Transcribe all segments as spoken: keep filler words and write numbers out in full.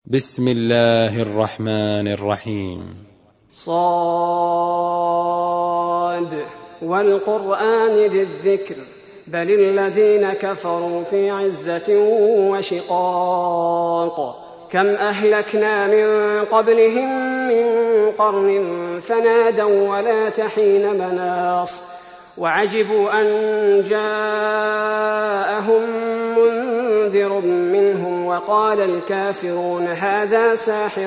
بسم الله الرحمن الرحيم. صاد والقرآن ذي الذكر بل الذين كفروا في عزة وشقاق كم أهلكنا من قبلهم من قرن فنادوا ولا تحين مناص وعجبوا أن جاءهم منذر منهم وقال الكافرون هذا ساحر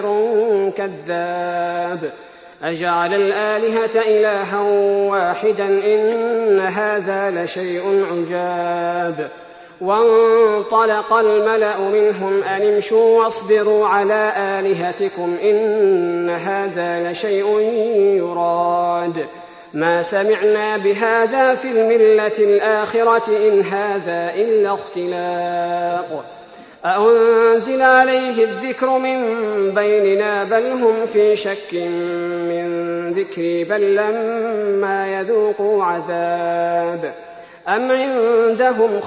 كذاب أجعل الآلهة إلها واحدا إن هذا لشيء عجاب وانطلق الملأ منهم أن امشوا واصبروا على آلهتكم إن هذا لشيء يراد ما سمعنا بهذا في الملة الآخرة إن هذا إلا اختلاق أأنزل عليه الذكر من بيننا بل هم في شك من ذكري بل لما يذوقوا عذاب أم عندهم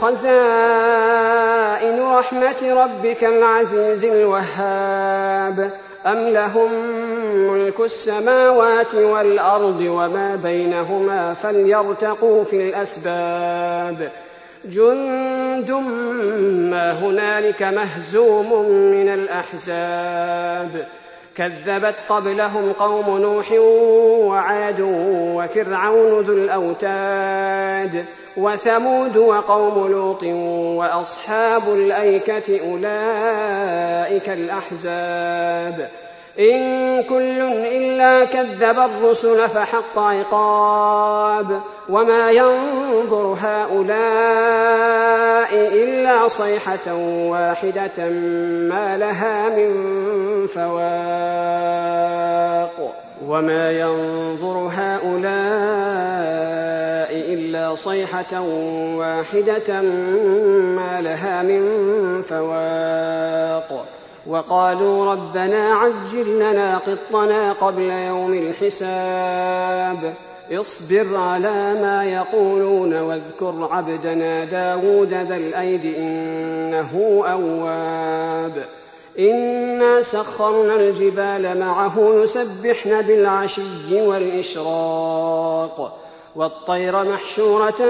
خزائن رحمة ربك العزيز الوهاب أم لهم ملك السماوات والأرض وما بينهما فليرتقوا في الأسباب جند ما هنالك مهزوم من الأحزاب كذبت قبلهم قوم نوح وعاد وفرعون ذو الأوتاد وثمود وقوم لوط وأصحاب الأيكة أولئك الأحزاب إن كل إلا كذب الرسل فحق عقاب وما ينظر هؤلاء إلا صيحة واحدة ما لها من فواق وما ينظر هؤلاء إلا صيحة واحدة ما لها من فواق وقالوا ربنا عجل لنا قطنا قبل يوم الحساب اصبر على ما يقولون واذكر عبدنا داود ذا الأيد إنه أواب إنا سخرنا الجبال معه يسبحن بالعشي والإشراق والطير محشورة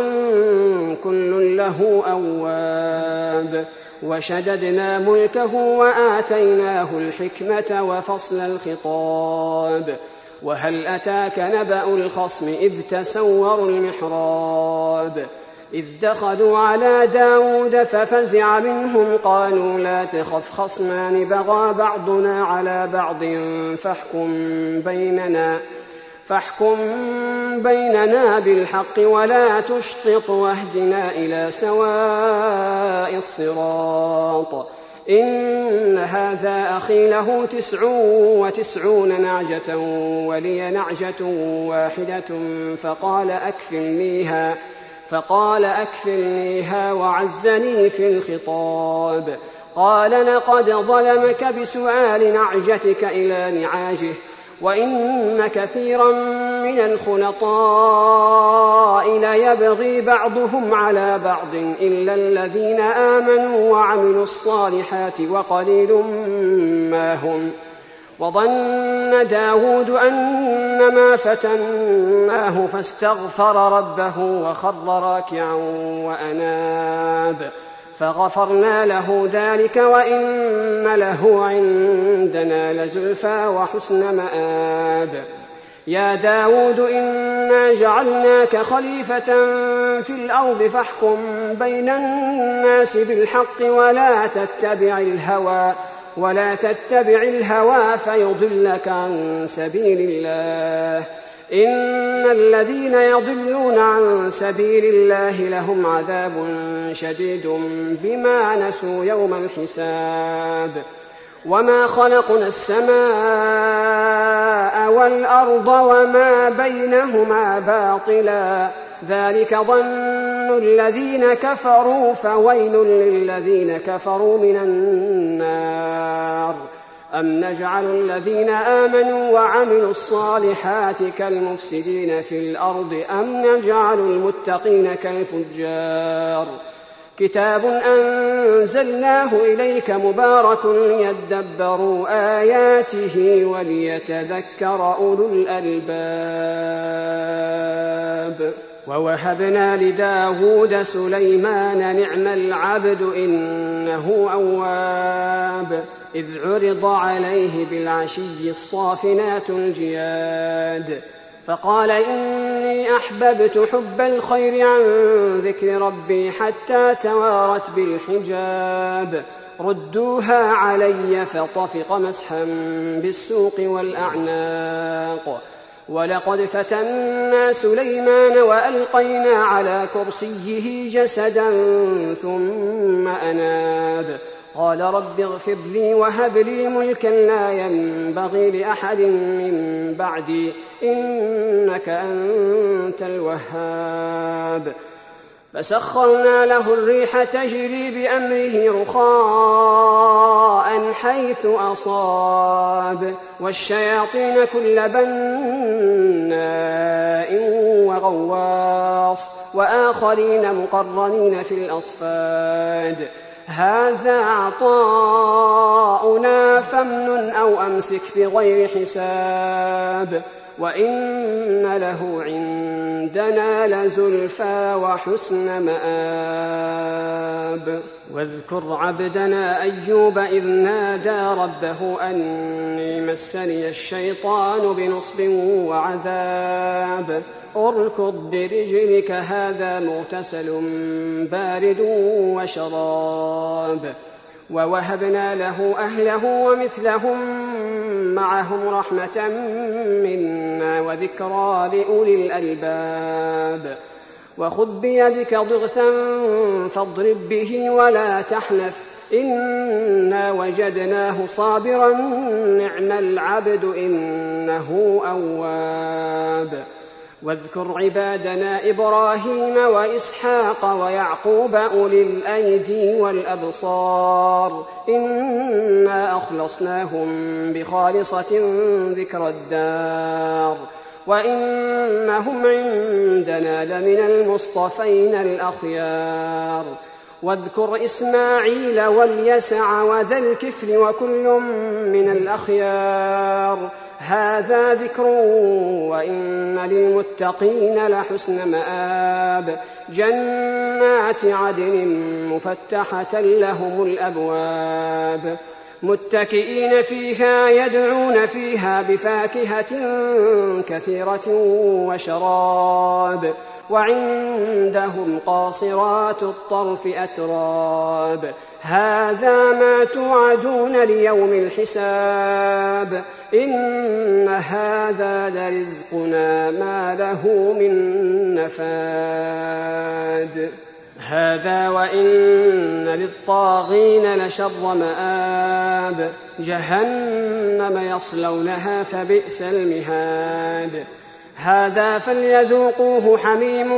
كل له أواب وشددنا ملكه وآتيناه الحكمة وفصل الخطاب وهل أتاك نبأ الخصم إذ تسوروا المحراب إذ دخلوا على داود ففزع منهم قالوا لا تخف خصمان بغى بعضنا على بعض فاحكم بيننا فاحكم بيننا بالحق ولا تشطط واهدنا إلى سواء الصراط إن هذا أخي له تسع وتسعون نعجة ولي نعجة واحدة فقال أكفلنيها فقال أكفلنيها وعزني في الخطاب قال لقد ظلمك بسؤال نعجتك إلى نعاجه وإن كثيرا من الخلطاء ليبغي بعضهم على بعض إلا الذين آمنوا وعملوا الصالحات وقليل ما هم وظن داود أنما فتناه فاستغفر ربه وخر راكعا وأناب فغفرنا له ذلك وإن له عندنا لزلفى وحسن مآب يا داود إنا جعلناك خليفة في الأرض فاحكم بين الناس بالحق ولا تتبع الهوى ولا تتبع الهوى فيضلك عن سبيل الله إن الذين يضلون عن سبيل الله لهم عذاب شديد بما نسوا يوم الحساب وما خلقنا السماء والأرض وما بينهما باطلا ذلك ظن الذين كفروا فويل للذين كفروا من النار أم نجعل الذين آمنوا وعملوا الصالحات كالمفسدين في الأرض أم نجعل المتقين كالفجار كتاب أنزلناه إليك مبارك ليدبروا آياته وليتذكر أولو الألباب. ووهبنا لداود سليمان نعم العبد إنه أواب إذ عرض عليه بالعشي الصافنات الجياد فقال إني أحببت حب الخير عن ذكر ربي حتى توارت بالحجاب ردوها علي فطفق مسحا بالسوق والأعناق. ولقد فتنا سليمان وألقينا على كرسيه جسدا ثم أناب قال رب اغفر لي وهب لي ملكا لا ينبغي لأحد من بعدي إنك أنت الوهاب. فسخرنا له الريح تجري بأمره رخاء حيث أصاب والشياطين كل بناء وغواص وآخرين مقرنين في الأصفاد هذا عطاؤنا فامنن أو أمسك بغير حساب وإن له عندنا لزلفى وحسن مآب. واذكر عبدنا أيوب إذ نادى ربه أني مسني الشيطان بنصب وعذاب اركض برجلك هذا مغتسل بارد وشراب. ووهبنا له أهله ومثلهم معهم رحمة منا وذكرى لأولي الألباب. وخذ بيدك ضغثا فاضرب به ولا تحنث إنا وجدناه صابرا نعم العبد إنه أواب. واذكر عبادنا إبراهيم وإسحاق ويعقوب أولي الأيدي والأبصار إنا أخلصناهم بخالصة ذكر الدار وإنهم عندنا لمن المصطفين الأخيار. واذكر إسماعيل واليسع وذا الكفل وكل من الأخيار هذا ذكر وإن للمتقين لحسن مآب جنات عدن مفتحة لهم الأبواب متكئين فيها يدعون فيها بفاكهة كثيرة وشراب وعندهم قاصرات الطرف أتراب هذا ما توعدون ليوم الحساب إن هذا لرزقنا ما له من نفاد. هذا وإن للطاغين لشر مآب جهنم يصلونها فبئس المهاد. هذا فليذوقوه حميم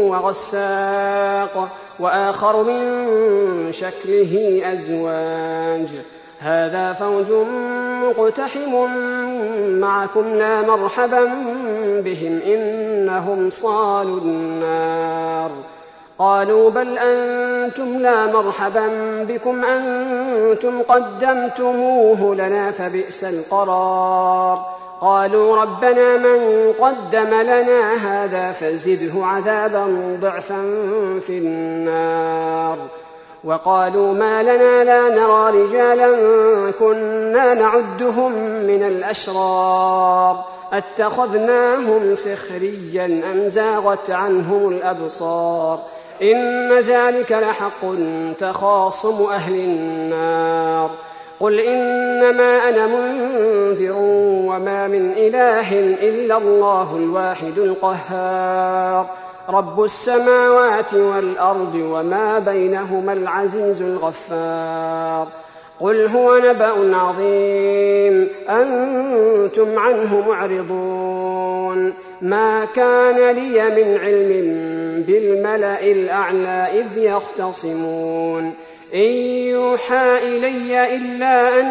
وغساق وآخر من شكله أزواج هذا فوج مقتحم معكم لا مرحبا بهم إنهم صالوا النار. قالوا بل أنتم لا مرحبا بكم أنتم قدمتموه لنا فبئس القرار. قالوا ربنا من قدم لنا هذا فزده عذابا ضعفا في النار. وقالوا ما لنا لا نرى رجالا كنا نعدهم من الأشرار اتخذناهم سخريا أم زاغت عنهم الأبصار إن ذلك لحق تخاصم أهل النار. قل إنما أنا منذر وما من إله إلا الله الواحد القهار رب السماوات والأرض وما بينهما العزيز الغفار. قل هو نبأ عظيم أنتم عنه معرضون. ما كان لي من علم بالملأ الأعلى إذ يختصمون إن يوحى إلي إلا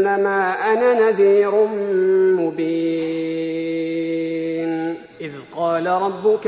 أنما أنا نذير مبين. إذ قال قال ربك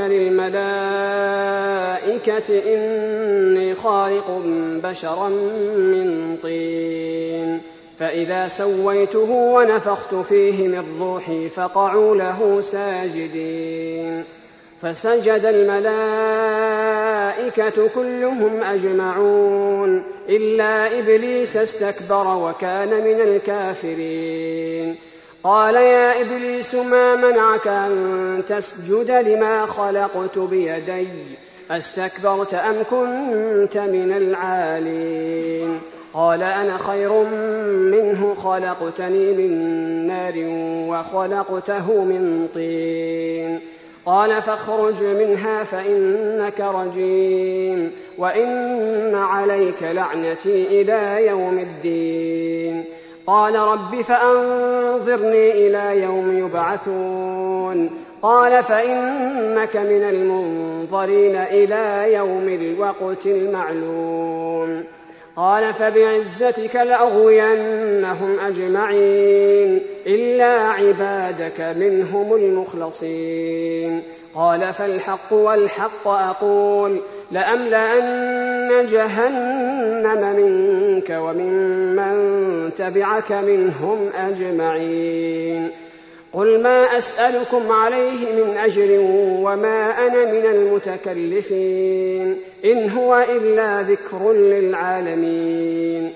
للملائكة إني خالق بشرا من طين فإذا سويته ونفخت فيه من روحي فقعوا له ساجدين فسجد الملائكة كلهم أجمعون إلا إبليس استكبر وكان من الكافرين قال يا إبليس ما منعك أن تسجد لما خلقت بيدي أستكبرت أم كنت من العالين قال أنا خير منه خلقتني من نار وخلقته من طين قال فاخرج منها فإنك رجيم وإن عليك لعنتي إلى يوم الدين قال رب فأنظرني إلى يوم يبعثون قال فإنك من المنظرين إلى يوم الوقت المعلوم قال فبعزتك لأغوينهم أجمعين إلا عبادك منهم المخلصين قال فالحق والحق أقول لأملأن جهنم منك وممن تبعك منهم أجمعين قل ما أسألكم عليه من أجر وما أنا من المتكلفين إن هو إلا ذكر للعالمين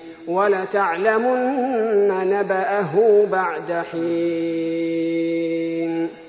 ولتعلمن نبأه بعد حين